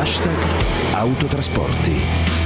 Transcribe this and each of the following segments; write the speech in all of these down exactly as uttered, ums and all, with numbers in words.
Hashtag Autotrasporti.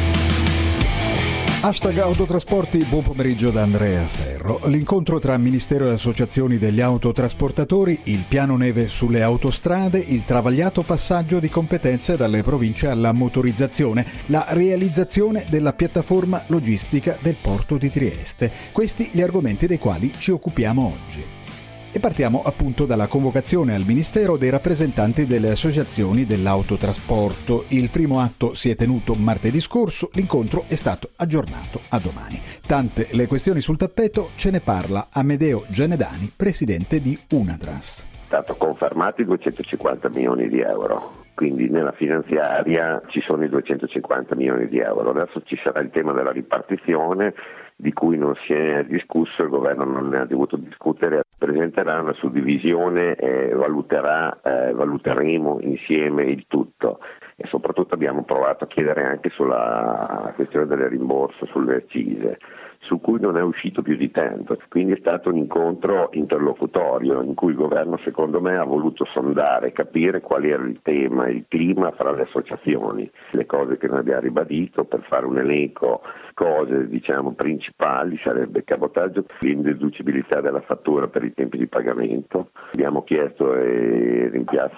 Hashtag Autotrasporti, buon pomeriggio da Andrea Ferro. L'incontro tra Ministero e associazioni degli autotrasportatori, il piano neve sulle autostrade, il travagliato passaggio di competenze dalle province alla motorizzazione, la realizzazione della piattaforma logistica del porto di Trieste. Questi gli argomenti dei quali ci occupiamo oggi. E partiamo appunto dalla convocazione al Ministero dei rappresentanti delle associazioni dell'autotrasporto. Il primo atto si è tenuto martedì scorso, l'incontro è stato aggiornato a domani. Tante le questioni sul tappeto, ce ne parla Amedeo Genedani, presidente di Unatras. È stato confermato i duecentocinquanta milioni di euro, quindi nella finanziaria ci sono i duecentocinquanta milioni di euro. Adesso ci sarà il tema della ripartizione, di cui non si è discusso, il governo non ne ha dovuto discutere, presenterà una suddivisione e valuterà, eh, valuteremo insieme il tutto, e soprattutto abbiamo provato a chiedere anche sulla questione del rimborso sulle accise, su cui non è uscito più di tempo, quindi è stato un incontro interlocutorio in cui il governo secondo me ha voluto sondare, capire qual era il tema, il clima fra le associazioni, le cose che noi abbiamo ribadito. Per fare un elenco, cose diciamo principali sarebbe il cabotaggio, l'indeducibilità della fattura per i tempi di pagamento, abbiamo chiesto il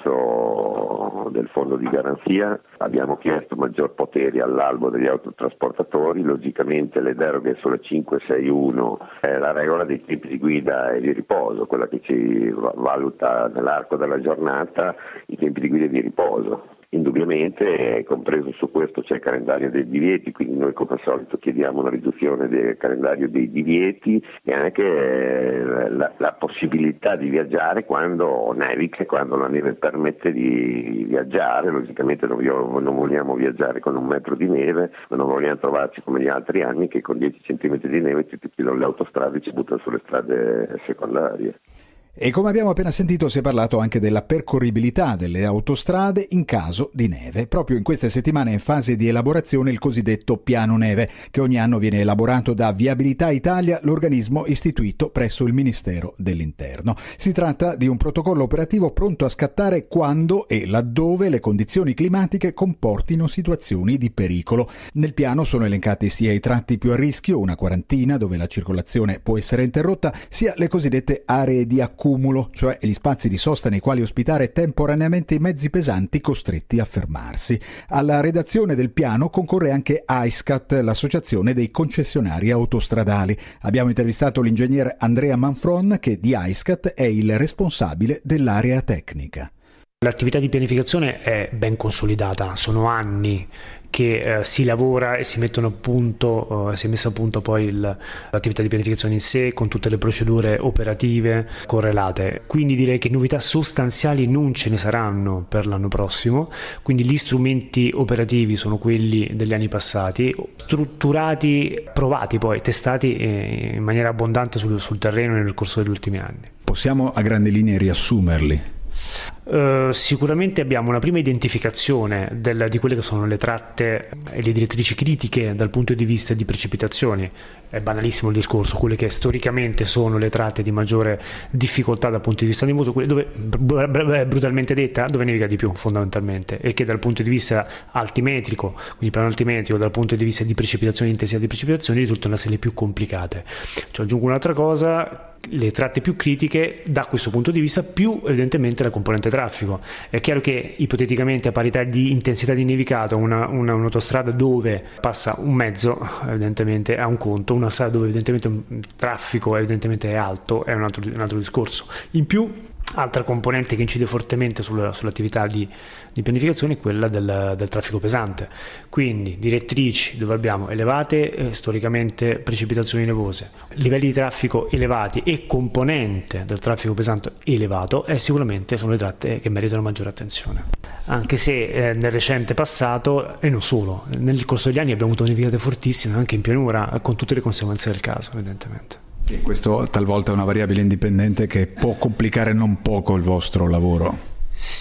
rimpiazzo del fondo di garanzia, abbiamo chiesto maggior poteri all'albo degli autotrasportatori, logicamente le deroghe sulle cinque sei uno, eh, la regola dei tempi di guida e di riposo, quella che ci valuta nell'arco della giornata i tempi di guida e di riposo. Indubbiamente, compreso su questo, c'è il calendario dei divieti, quindi noi come al solito chiediamo una riduzione del calendario dei divieti e anche eh, la, la possibilità di viaggiare quando nevica, quando la neve permette di viaggiare. Logicamente non, non vogliamo viaggiare con un metro di neve, ma non vogliamo trovarci come gli altri anni che con dieci centimetri di neve tutti le autostrade ci buttano sulle strade secondarie. E come abbiamo appena sentito si è parlato anche della percorribilità delle autostrade in caso di neve. Proprio in queste settimane è in fase di elaborazione il cosiddetto piano neve, che ogni anno viene elaborato da Viabilità Italia, l'organismo istituito presso il Ministero dell'Interno. Si tratta di un protocollo operativo pronto a scattare quando e laddove le condizioni climatiche comportino situazioni di pericolo. Nel piano sono elencati sia i tratti più a rischio, una quarantina dove la circolazione può essere interrotta, sia le cosiddette aree di accumulo, cioè gli spazi di sosta nei quali ospitare temporaneamente i mezzi pesanti costretti a fermarsi. Alla redazione del piano concorre anche AISCAT, l'associazione dei concessionari autostradali. Abbiamo intervistato l'ingegner Andrea Manfron, che di AISCAT è il responsabile dell'area tecnica. L'attività di pianificazione è ben consolidata, sono anni che eh, si lavora e si mettono a punto, eh, si è messa a punto poi il, l'attività di pianificazione in sé con tutte le procedure operative correlate. Quindi direi che novità sostanziali non ce ne saranno per l'anno prossimo, quindi gli strumenti operativi sono quelli degli anni passati, strutturati, provati poi, testati eh, in maniera abbondante sul, sul terreno nel corso degli ultimi anni. Possiamo a grandi linee riassumerli? Uh, sicuramente abbiamo una prima identificazione del, di quelle che sono le tratte e le direttrici critiche dal punto di vista di precipitazioni. È banalissimo il discorso, quelle che storicamente sono le tratte di maggiore difficoltà dal punto di vista nevoso, quelle dove, brutalmente detta, dove nevica di più fondamentalmente, e che dal punto di vista altimetrico, quindi piano altimetrico, dal punto di vista di precipitazioni e intensità di precipitazioni, risultano essere le più complicate. Ci aggiungo un'altra cosa: le tratte più critiche da questo punto di vista, più evidentemente la componente traffico. È chiaro che ipoteticamente a parità di intensità di nevicato una, una, un'autostrada dove passa un mezzo evidentemente ha un conto, una strada dove evidentemente un traffico evidentemente è alto è un altro, un altro discorso. In più, altra componente che incide fortemente sulla, sull'attività di, di pianificazione è quella del, del traffico pesante, quindi direttrici dove abbiamo elevate eh, storicamente precipitazioni nevose, livelli di traffico elevati e componente del traffico pesante elevato, e sicuramente sono le tratte che meritano maggiore attenzione, anche se eh, nel recente passato, e non solo, nel corso degli anni abbiamo avuto nevicate fortissime anche in pianura, con tutte le conseguenze del caso evidentemente. Sì, questo talvolta è una variabile indipendente che può complicare non poco il vostro lavoro. Sì,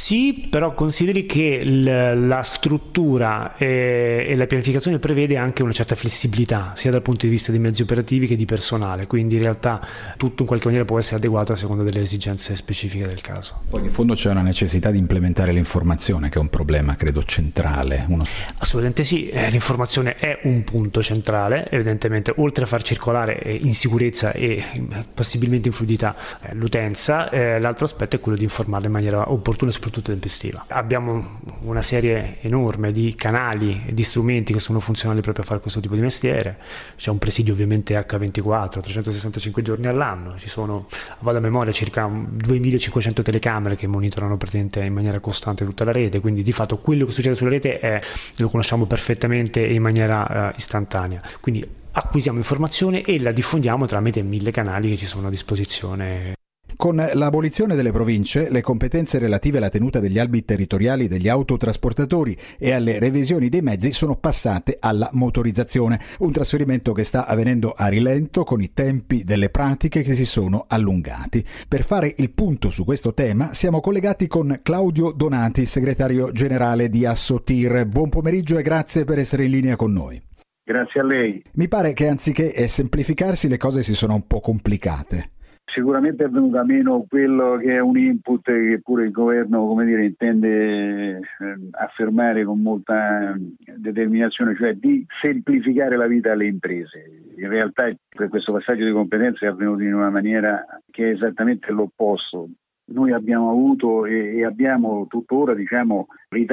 Sì, però consideri che l- la struttura e, e la pianificazione prevede anche una certa flessibilità, sia dal punto di vista dei mezzi operativi che di personale, quindi in realtà tutto in qualche maniera può essere adeguato a seconda delle esigenze specifiche del caso. Poi in fondo c'è una necessità di implementare l'informazione, che è un problema credo centrale. Uno... Assolutamente sì, eh, l'informazione è un punto centrale, evidentemente, oltre a far circolare eh, in sicurezza e possibilmente in fluidità eh, l'utenza, eh, l'altro aspetto è quello di informarla in maniera opportuna e soprattutto tempestiva. Abbiamo una serie enorme di canali e di strumenti che sono funzionali proprio a fare questo tipo di mestiere. C'è un presidio ovviamente acca ventiquattro, trecentosessantacinque giorni all'anno, ci sono, vado a memoria, circa duemilacinquecento telecamere che monitorano praticamente in maniera costante tutta la rete, quindi di fatto quello che succede sulla rete è, lo conosciamo perfettamente e in maniera uh, istantanea, quindi acquisiamo informazione e la diffondiamo tramite mille canali che ci sono a disposizione. Con l'abolizione delle province, le competenze relative alla tenuta degli albi territoriali degli autotrasportatori e alle revisioni dei mezzi sono passate alla motorizzazione, un trasferimento che sta avvenendo a rilento con i tempi delle pratiche che si sono allungati. Per fare il punto su questo tema siamo collegati con Claudio Donati, segretario generale di Assotir. Buon pomeriggio e grazie per essere in linea con noi. Grazie a lei. Mi pare che anziché semplificarsi le cose si sono un po' complicate. Sicuramente è venuto a meno quello che è un input che pure il governo, come dire, intende eh, affermare con molta determinazione, cioè di semplificare la vita alle imprese. In realtà questo passaggio di competenze è avvenuto in una maniera che è esattamente l'opposto. Noi abbiamo avuto e, e abbiamo tuttora, diciamo,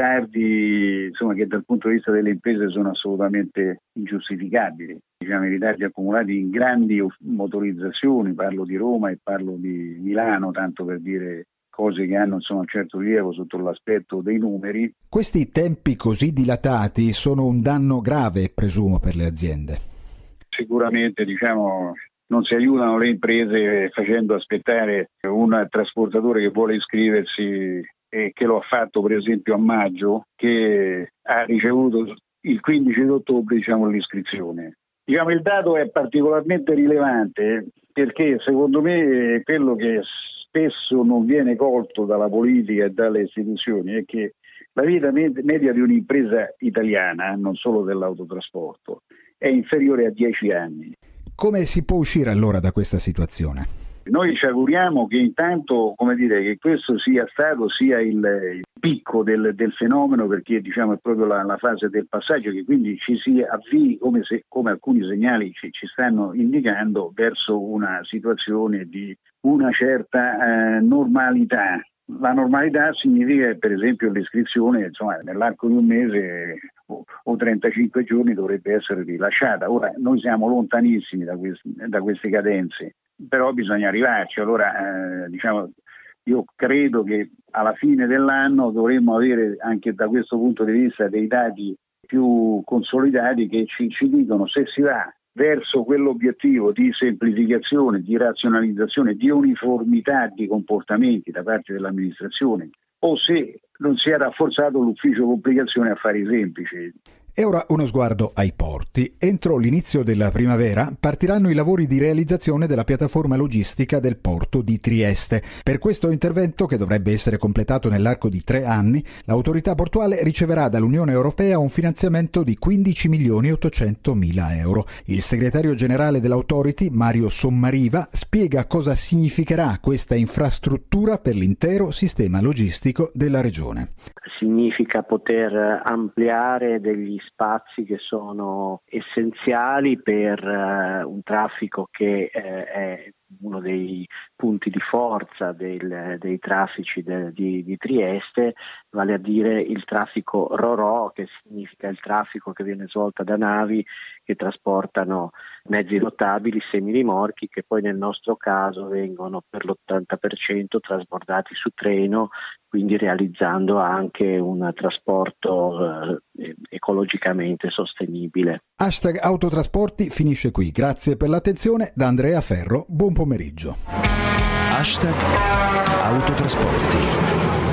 ritardi, insomma, che dal punto di vista delle imprese sono assolutamente ingiustificabili. Diciamo, i ritardi accumulati in grandi motorizzazioni, parlo di Roma e parlo di Milano, tanto per dire cose che hanno insomma un certo rilievo sotto l'aspetto dei numeri. Questi tempi così dilatati sono un danno grave, presumo, per le aziende. Sicuramente, diciamo, non si aiutano le imprese facendo aspettare un trasportatore che vuole iscriversi e che lo ha fatto per esempio a maggio, che ha ricevuto il quindici di ottobre, diciamo, l'iscrizione. Diciamo, il dato è particolarmente rilevante perché secondo me quello che spesso non viene colto dalla politica e dalle istituzioni è che la vita media di un'impresa italiana, non solo dell'autotrasporto, è inferiore a dieci anni. Come si può uscire allora da questa situazione? Noi ci auguriamo che intanto, come dire, che questo sia stato sia il, il picco del, del fenomeno, perché diciamo è proprio la, la fase del passaggio, che quindi ci si avvii, come, se, come alcuni segnali ci, ci stanno indicando, verso una situazione di una certa eh, normalità. La normalità significa per esempio l'iscrizione, insomma, nell'arco di un mese o, o trentacinque giorni dovrebbe essere rilasciata. Ora noi siamo lontanissimi da, questi, da queste cadenze, però bisogna arrivarci. Allora eh, diciamo, io credo che alla fine dell'anno dovremmo avere anche da questo punto di vista dei dati più consolidati che ci, ci dicono se si va verso quell'obiettivo di semplificazione, di razionalizzazione, di uniformità di comportamenti da parte dell'amministrazione, o se non si è rafforzato l'ufficio complicazione affari semplici. E ora uno sguardo ai porti. Entro l'inizio della primavera partiranno i lavori di realizzazione della piattaforma logistica del porto di Trieste. Per questo intervento, che dovrebbe essere completato nell'arco di tre anni, l'autorità portuale riceverà dall'Unione Europea un finanziamento di quindici milioni ottocentomila euro. Il segretario generale dell'Authority, Mario Sommariva, spiega cosa significherà questa infrastruttura per l'intero sistema logistico della regione. Significa poter ampliare degli spazi che sono essenziali per uh, un traffico che uh, è uno dei punti di forza del, dei traffici de, di, di Trieste, vale a dire il traffico Ro-Ro, che significa il traffico che viene svolto da navi che trasportano mezzi rotabili, semirimorchi, che poi nel nostro caso vengono per l'ottanta per cento trasbordati su treno, quindi realizzando anche un trasporto eh, ecologicamente sostenibile. Hashtag Autotrasporti finisce qui. Grazie per l'attenzione. Da Andrea Ferro, buon pomeriggio. Hashtag Autotrasporti.